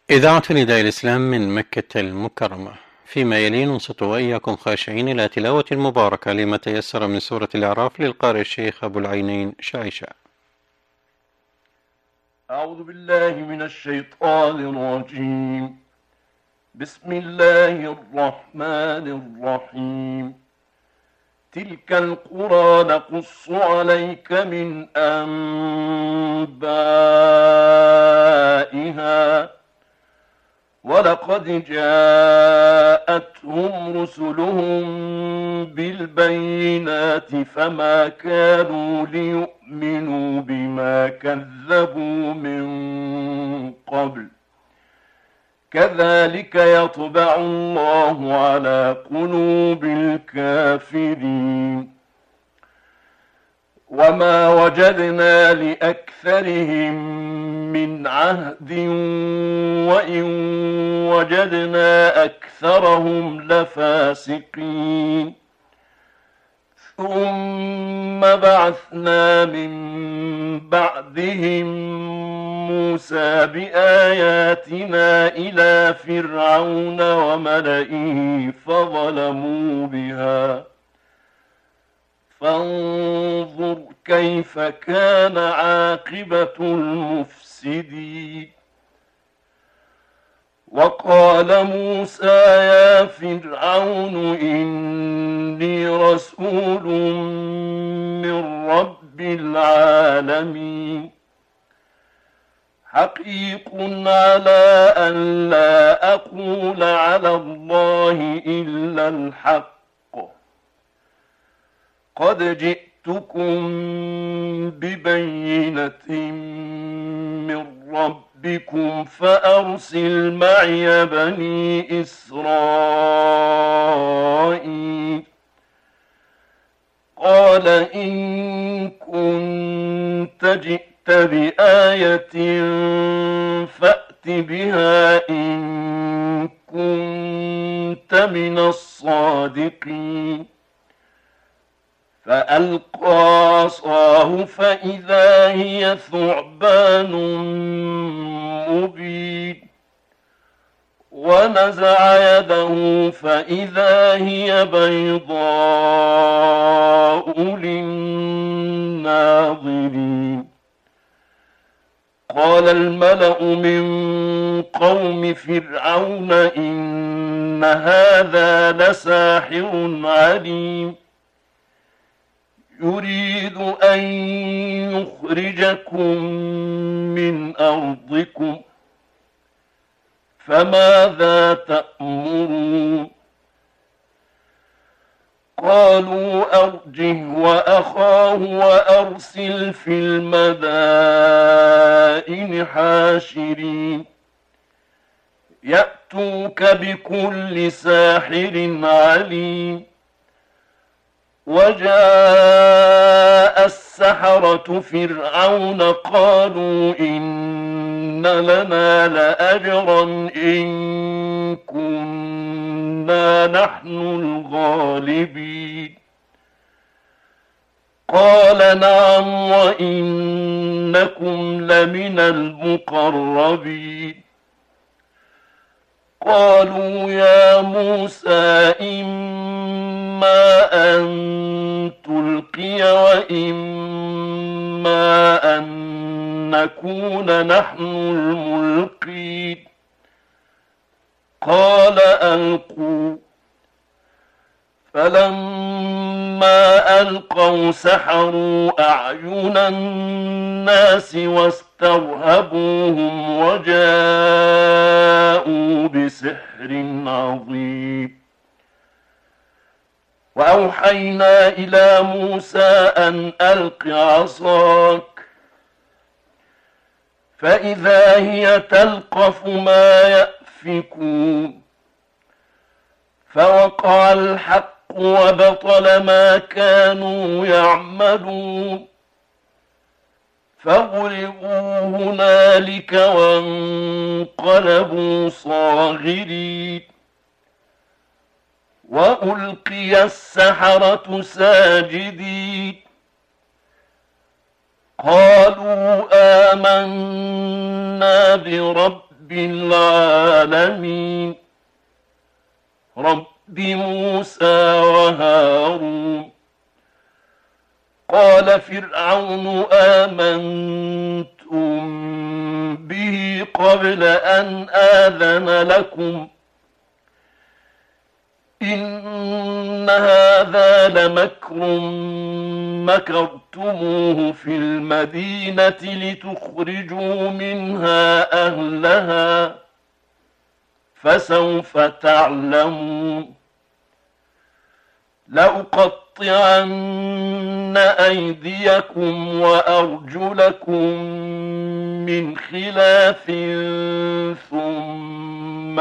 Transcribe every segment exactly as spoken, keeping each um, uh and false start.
إذاعة نداء الإسلام من مكة المكرمة. فيما يلي ننصت وإياكم خاشعين إلى تلاوة مباركة لما تيسر من سورة الأعراف للقارئ الشيخ أبو العينين شعيشة. أعوذ بالله من الشيطان الرجيم. بسم الله الرحمن الرحيم. تلك القرى نقص عليك من أنبائها ولقد جاءتهم رسلهم بالبينات فما كانوا ليؤمنوا بما كذبوا من قبل كذلك يطبع الله على قلوب الكافرين وما وجدنا لأكثرهم من عهد وإن وجدنا أكثرهم لفاسقين ثم بعثنا من بعدهم موسى بآياتنا إلى فرعون وملئه فظلموا بها فانظر كيف كان عاقبة المفسدين. وقال موسى يا فرعون إني رسول من رب العالمين حقيق على أن لا أقول على الله إلا الحق قد جئتكم ببينة من ربكم فأرسل معي بني إسرائيل. قال إن كنت جئت بآية فأت بها إن كنت من الصادقين. فألقى عصاه فإذا هي ثعبان مبين ونزع يده فإذا هي بيضاء للناظرين. قال الملأ من قوم فرعون إن هذا لساحر عليم يريد أن يخرجكم من أرضكم فماذا تأمرون؟ قالوا أرجه وأخاه وأرسل في المدائن حاشرين يأتوك بكل ساحر عليم. وجاء السحرة فرعون قالوا إن لنا لأجرا إن كنا نحن الغالبين. قال نعم وإنكم لمن المقربين. قالوا يا موسى إما أن تلقي وإما أن نكون نحن الملقين. قال ألقوا. فلما ألقوا سحروا أعين الناس واسترهبوهم وجاءوا بسحر عظيم. وأوحينا إلى موسى أن ألق عصاك فإذا هي تلقف ما يأفكون. فوقع الحق وبطل ما كانوا يعملون فغلبوا هنالك وانقلبوا صاغرين. وألقي السحرة ساجدين قالوا آمنا برب رب العالمين رب موسى وهارون. قال فرعون آمنتم به قبل أن آذن لكم إن هذا لمكر مكرتموه في المدينة لتخرجوا منها أهلها فسوف تعلمون. لأقطعن أيديكم وأرجلكم من خلاف ثم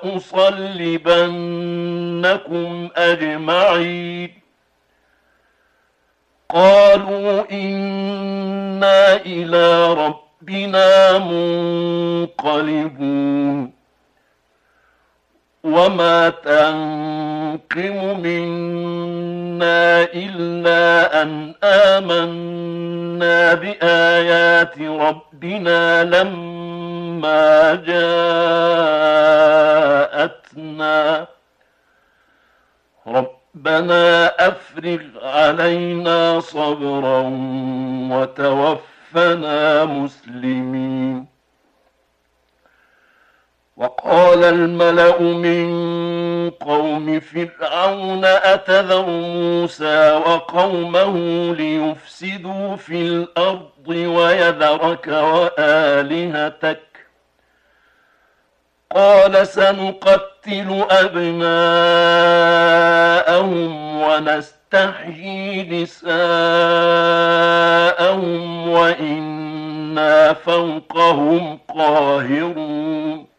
لأصلبنكم أجمعين. قالوا إنا إلى ربنا منقلبون. وما تنقم منا إلا أن آمنا بآيات ربنا لما جاءتنا ربنا أفرغ علينا صبرا وتوفنا مسلمين. وقال الملأ من قوم فرعون أتذر موسى وقومه ليفسدوا في الأرض ويذرك وآلهتك قال سنقتل أبناءهم ونستحيي نساءهم وإنا فوقهم قاهرون.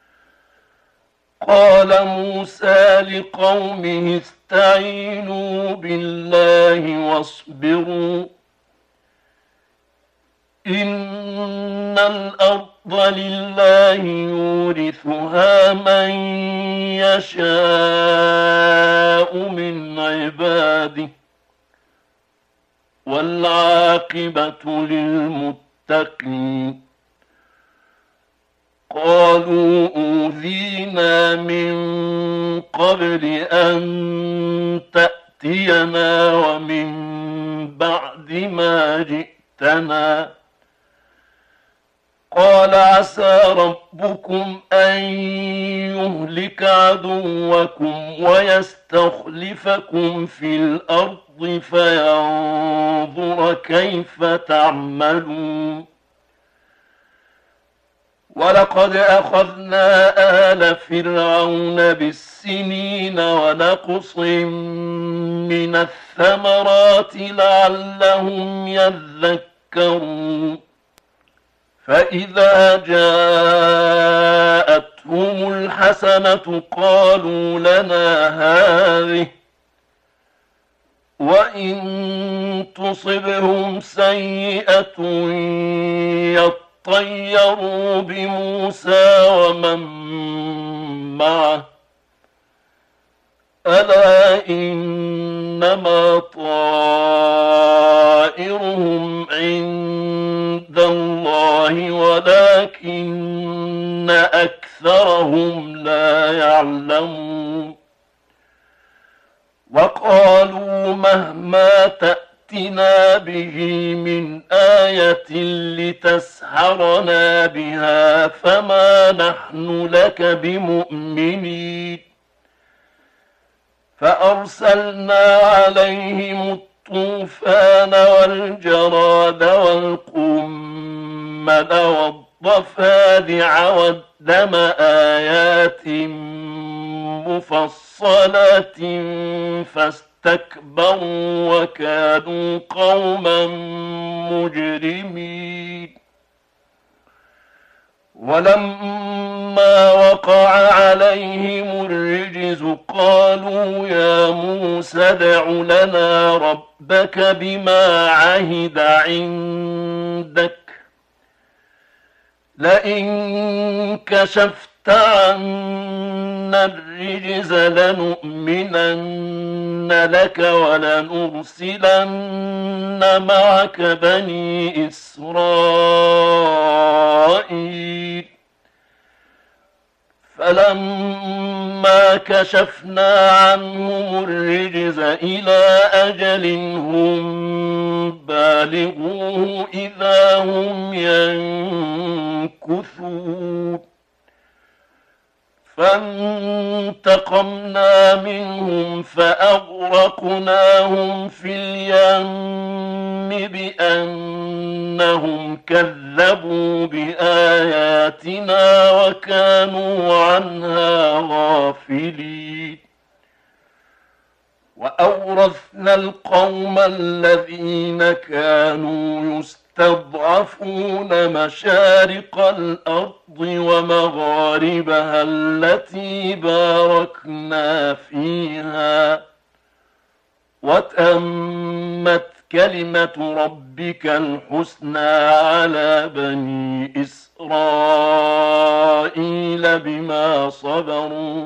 قال موسى لقومه استعينوا بالله واصبروا إن الأرض لله يورثها من يشاء من عباده والعاقبة للمتقين. قالوا أوذينا من قبل أن تأتينا ومن بعد ما جئتنا قال عسى ربكم أن يهلك عدوكم ويستخلفكم في الأرض فينظر كيف تعملون. ولقد أخذنا آل فرعون بالسنين ونقص من الثمرات لعلهم يذكرون. فإذا جاءتهم الحسنة قالوا لنا هذه وإن تصبهم سيئة يطيروا بموسى ومن معه ألا إنما طائرهم عند الله ولكن أكثرهم لا يعلمون. وقالوا مهما تأتنا به من آية لتسحرنا بها فما نحن لك بمؤمنين. فأرسلنا عليهم الطوفان والجراد والقمل والضفادع والدم آيات مفصلات فاستكبروا وكانوا قوما مجرمين. ولما وقع عليهم الرجز قالوا يا موسى ادع لنا ربك بما عهد عندك لئن كشفت عنا الرجز لنؤمنن لك ولنرسلن معك بني إسرائيل فلما كشفنا عنهم الرجز إلى أجل هم بالغوه إذا هم ينكثون فانتقمنا منهم فأغرقناهم في اليم بأنهم كذبوا بآياتنا وكانوا عنها غافلين وأورثنا القوم الذين كانوا يستضعفون مشارق الأرض ومغاربها التي باركنا فيها وتمت كلمة ربك الحسنى على بني إسرائيل بما صبروا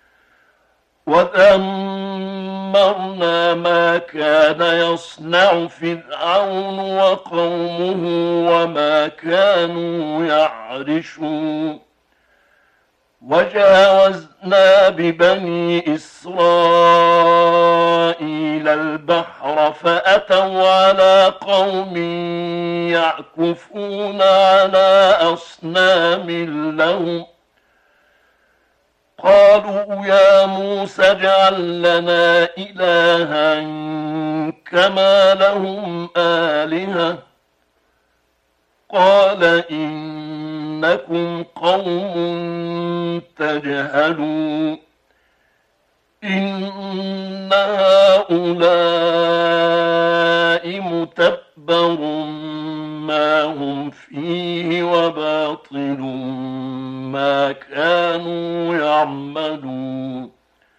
ودمرنا ما كان يصنع فرعون وقومه وما كانوا يعرشون وجاوزنا ببني إسرائيل البحر فأتوا على قوم يعكفون على أصنام لهم قالوا يا موسى اجعل لنا إلها كما لهم آلهة قال إنكم قوم تجهلون إن هؤلاء متبر ما هم فيه وباطل ما كانوا يعملون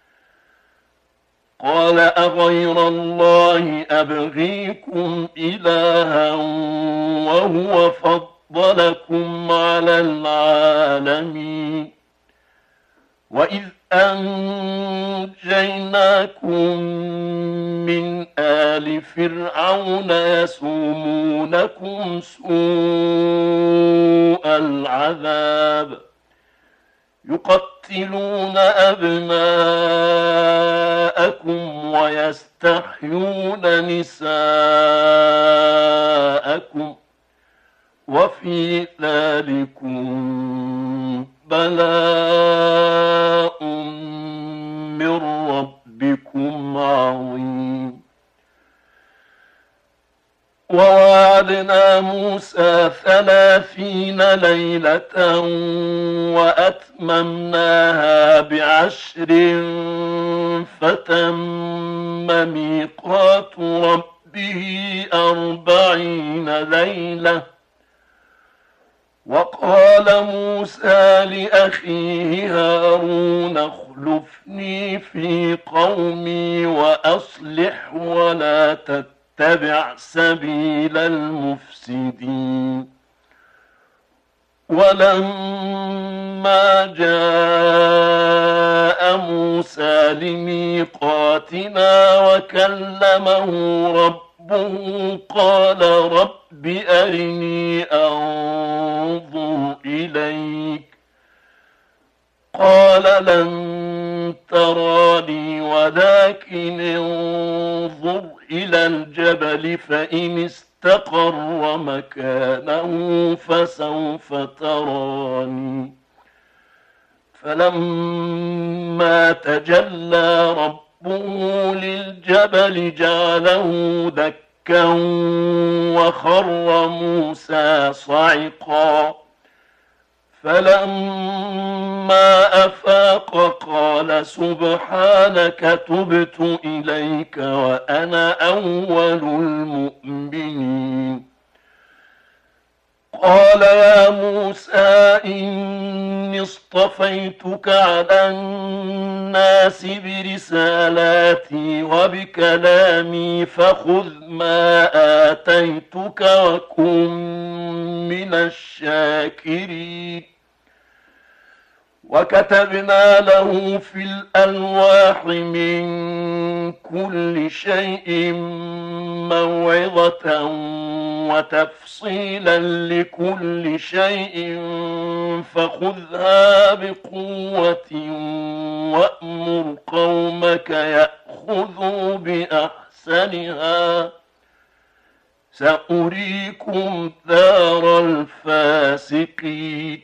قال أغير الله أبغيكم إلها وهو فضلكم على العالمين وإذ أنجيناكم من آل فرعون يسومونكم سوء العذاب يقتلون أبناءكم ويستحيون نساءكم وفي ذلكم بلاء من ربكم عظيم ووعدنا موسى ثلاثين ليلة وأتممناها بعشر فتم ميقات ربه أربعين ليلة وقال موسى لأخيه هارون اخلفني في قومي وأصلح ولا تتبع سبيل المفسدين ولما جاء موسى لميقاتنا وكلمه ربه قال رب أرني أنظر إليك قال لن تراني ولكن انظر إلى الجبل فإن استقر مكانه فسوف تراني فلما تجلى ربه للجبل جعله دكا وخر موسى صعقا فلما أفاق قال سبحانك تبت إليك وأنا أول المؤمنين قال يا موسى إني اصطفيتك على الناس برسالاتي وبكلامي فخذ ما آتيتك وكن من الشاكرين وكتبنا له في الألواح من كل شيء موعظة وتفصيلا لكل شيء فخذها بقوة وأمر قومك يأخذوا بأحسنها سأريكم دار الفاسقين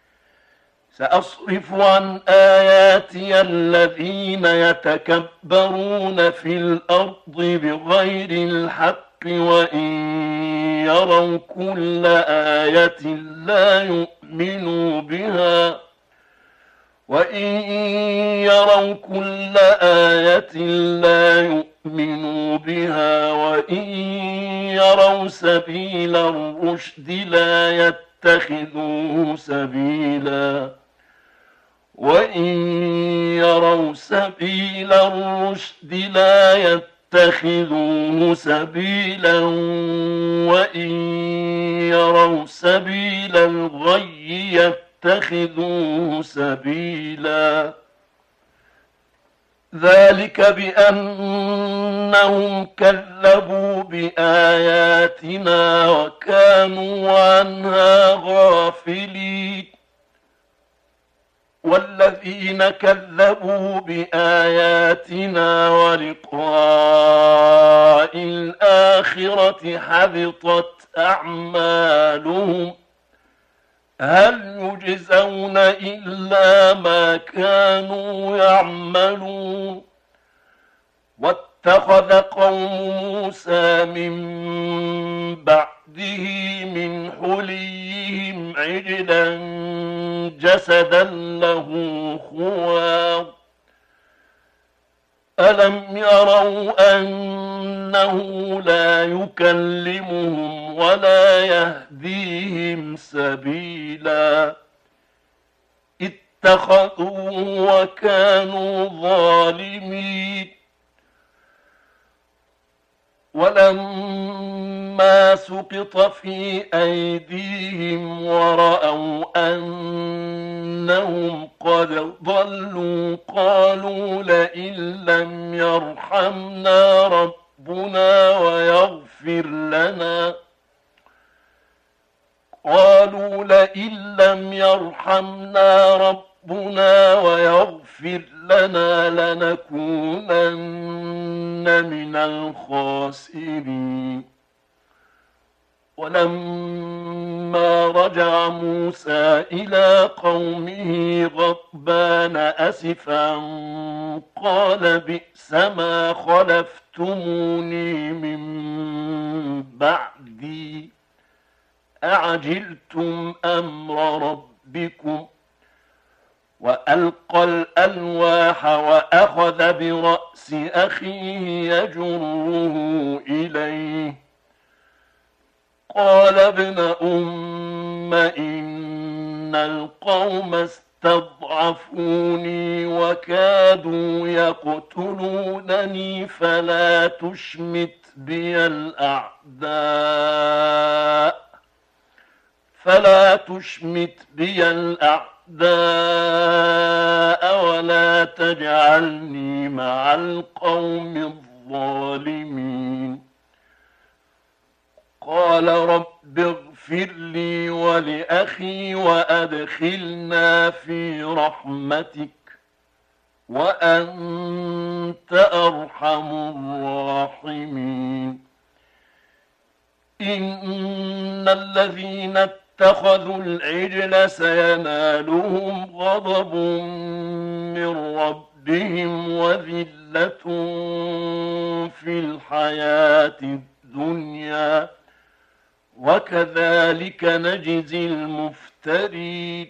سأصرف عن آياتي الذين يتكبرون في الأرض بغير الحق وإن يروا كل آية لا يؤمنوا بها وإن يروا كل آية لا يؤمنوا بها وإن يروا سبيل الرشد لا يتخذوه سبيلا وإن يروا سبيل الرشد لا يتخذوه سبيلا وإن يروا سبيل الغي يتخذوه سبيلا ذلك بأنهم كذبوا بآياتنا وكانوا عنها غافلين والذين كذبوا بآياتنا ولقاء الآخرة حبطت أعمالهم هل يجزون إلا ما كانوا يعملون واتخذ قوم موسى من بعده من حليهم عجلا جسدا له خوار ألم يروا أنه لا يكلمهم ولا يهديهم سبيلا اتخذوه وكانوا ظالمين ولما سقط في أيديهم ورأوا أنهم قد ضلوا قالوا لئن لم يرحمنا ربنا ويغفر لنا قالوا لئن لم يرحمنا ربنا ويغفر لنا لنكونن من الخاسرين ولما رجع موسى إلى قومه غضبان أسفا قال بئس ما خلفتموني من بعدي أعجلتم أمر ربكم وألقى الألواح وأخذ برأس أخيه يجره إليه قال ابن أم إن القوم استضعفوني وكادوا يقتلونني فلا تشمت بي الأعداء فلا تشمت بي الأعداء ولا تجعلني مع القوم الظالمين قال رب اغفر لي ولأخي وأدخلنا في رحمتك وأنت أرحم الراحمين إن الذين اتخذوا العجل سينالهم غضب من ربهم وذلة في الحياة الدنيا وكذلك نجزي المفترين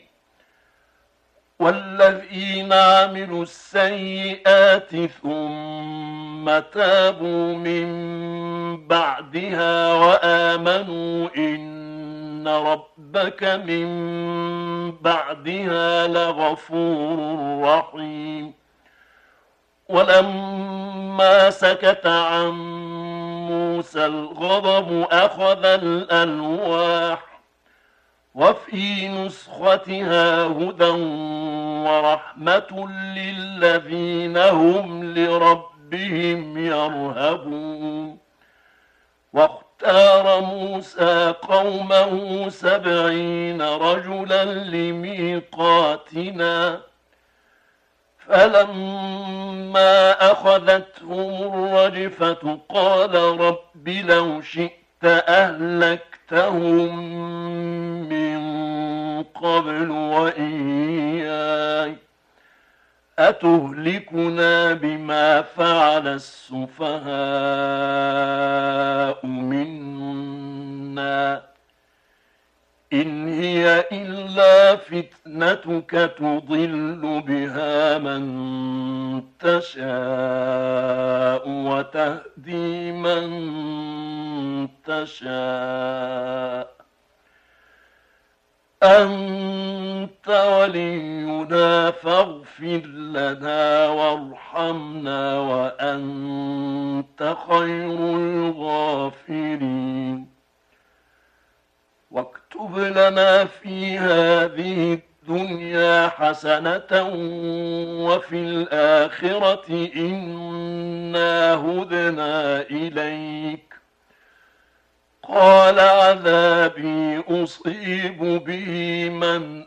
والذين عملوا السيئات ثم تابوا من بعدها وآمنوا إن ربك من بعدها لغفور رحيم ولما سكت عن موسى الغضب أخذ الألواح وفي نسختها هدى ورحمة للذين هم لربهم يرهبون واختار موسى قومه سبعين رجلا لميقاتنا فلما أخذتهم الرجفة قال رب لو شئت أهلكتهم من قبل وإياي أتهلكنا بما فعل السفهاء منا إن هي إلا فتنتك تضل بها من تشاء وتهدي من تشاء أنت ولينا فاغفر لنا وارحمنا وأنت خير الغافرين واكتب لنا في هذه الدنيا حسنة وفي الآخرة إنا هدنا إليك قال عذابي أصيب به من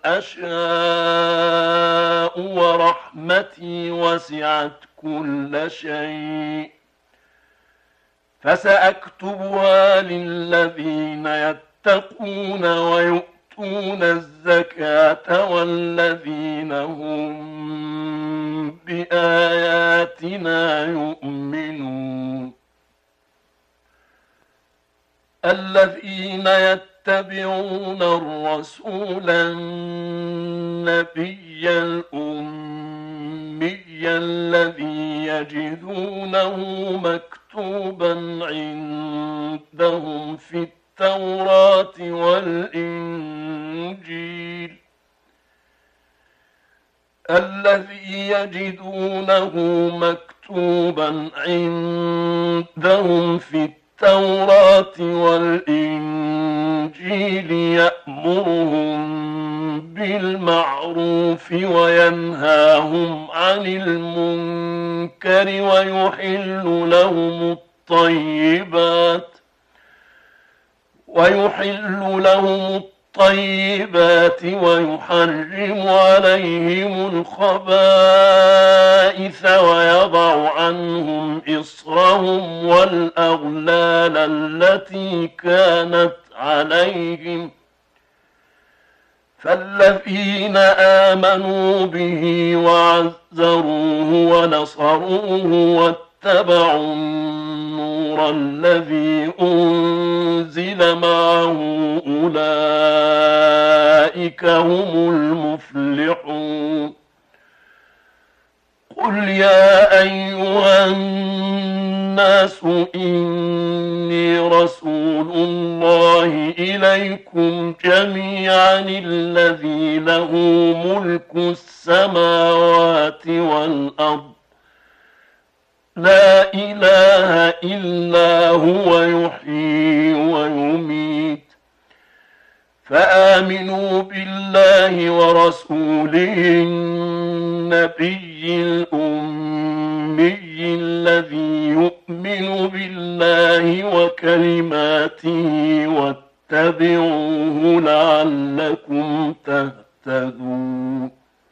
أشاء ورحمتي وسعت كل شيء فسأكتبها للذين يتقون ويؤتون الزكاة والذين هم بآياتنا يؤمنون الذين يتبعون الرسول النبي الأمي الذي يجدونه مكتوبا عندهم في التوراة والإنجيل الذي يجدونه مكتوبا عندهم في التوراة التوراة والإنجيل يأمرهم بالمعروف وينهاهم عن المنكر ويحل لهم الطيبات ويحل لهم الطيبات ويحرم عليهم الخبائث ويضع عنهم إصرهم والأغلال التي كانت عليهم فالذين آمنوا به وعزروه ونصروه واتبعوا النور الذي أنزل معه أولئك هم المفلحون قل يا أيها الناس إني رسول الله إليكم جميعا الذي له ملك السماوات والأرض لا إله إلا هو يحيي ويميت فآمنوا بالله ورسوله النبي الأمي الذي يؤمن بالله وكلماته واتبعوه لعلكم تهتدون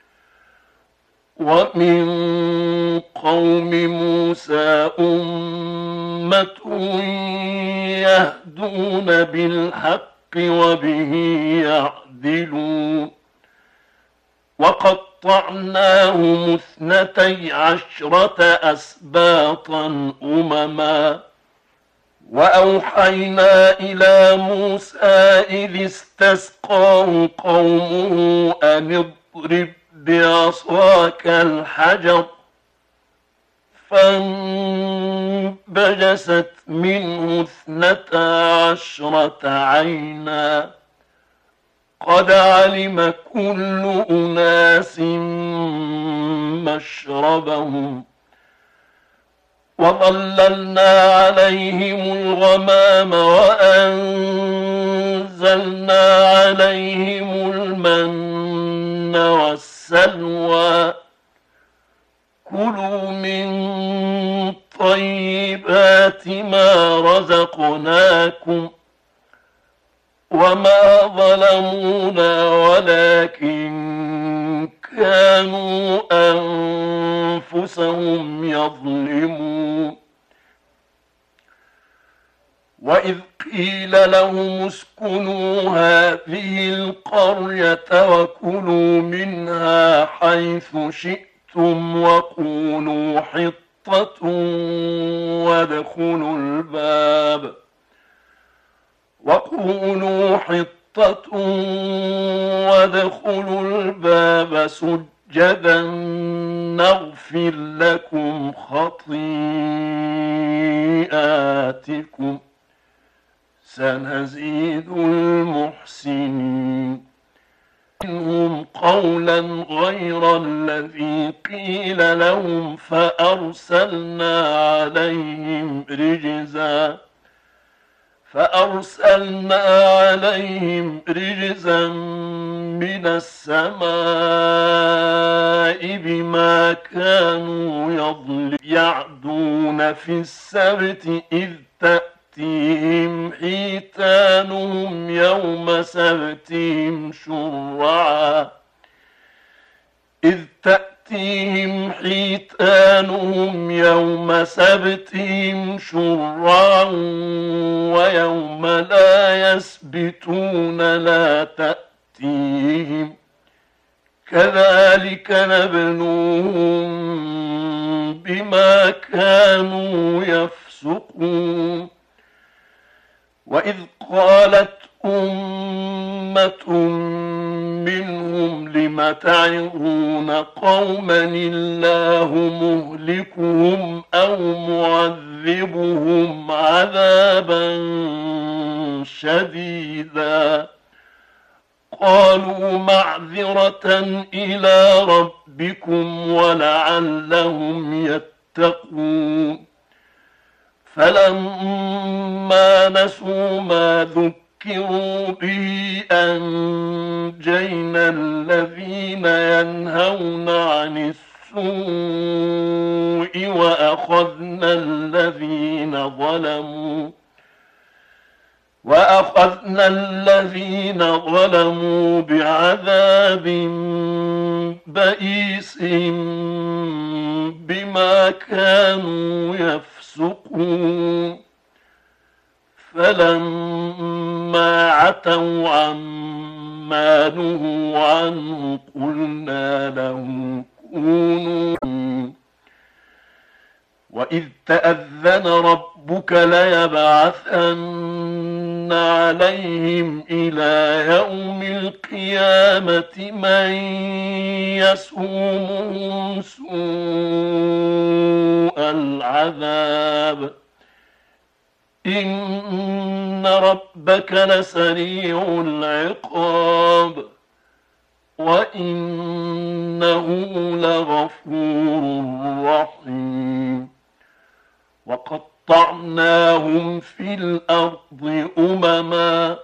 ومن قوم موسى أمة يهدون بالحق وبه يعدلون وقطعناهم اثنتي عشرة أسباطا أمما وأوحينا إلى موسى إذ استسقاه قومه أن اضرب بعصاك الحجر فانبجست منه اثنتا عشرة عينا قد علم كل أناس مشربهم وظللنا عليهم الغمام وأنزلنا عليهم المن والسلوى كلوا من طيبات ما رزقناكم وما ظلمونا ولكن كانوا أنفسهم يظلمون وإذ قيل لهم اسكنوا هذه القرية وكلوا منها حيث شئتم وقولوا حطة وادخلوا الباب وقولوا حطة وادخلوا الباب سجدا نغفر لكم خطيئاتكم سنزيد المحسنين منهم قولا غير الذي قيل لهم فأرسلنا عليهم رجزا فأرسلنا عليهم رجزا من السماء بما كانوا يظلمون يعدون في السبت إذ تأتيهم حيتانهم يوم سبتهم شرعا إذ تأتيهم حيتانهم يوم سبتهم شرعا ويوم لا يسبتون لا تأتيهم كذلك نبلوهم بما كانوا يفسقون وإذ قالت أمة منهم لم تعظون قوما الله مهلكهم أو معذبهم عذابا شديدا قالوا معذرة إلى ربكم ولعلهم يتقون فلما نسوا ما ذكروا به أنجينا الذين ينهون عن السوء وأخذنا الذين ظلموا وأخذنا الذين ظلموا بعذاب بئيس بما كانوا يفسقون فلما عتوا عما نهوا عنه قلنا لهم كونوا وإذ تأذن ربك ليبعثن عليهم إلى يوم القيامة من يسومهم سوء العذاب إن ربك لسريع العقاب وإنه لغفور رحيم وقطعناهم في الأرض أمما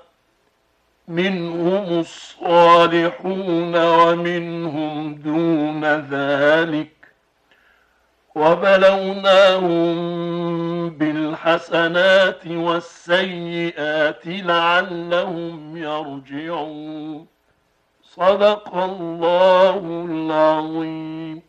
منهم الصالحون ومنهم دون ذلك وبلوناهم بالحسنات والسيئات لعلهم يرجعون صدق الله العظيم.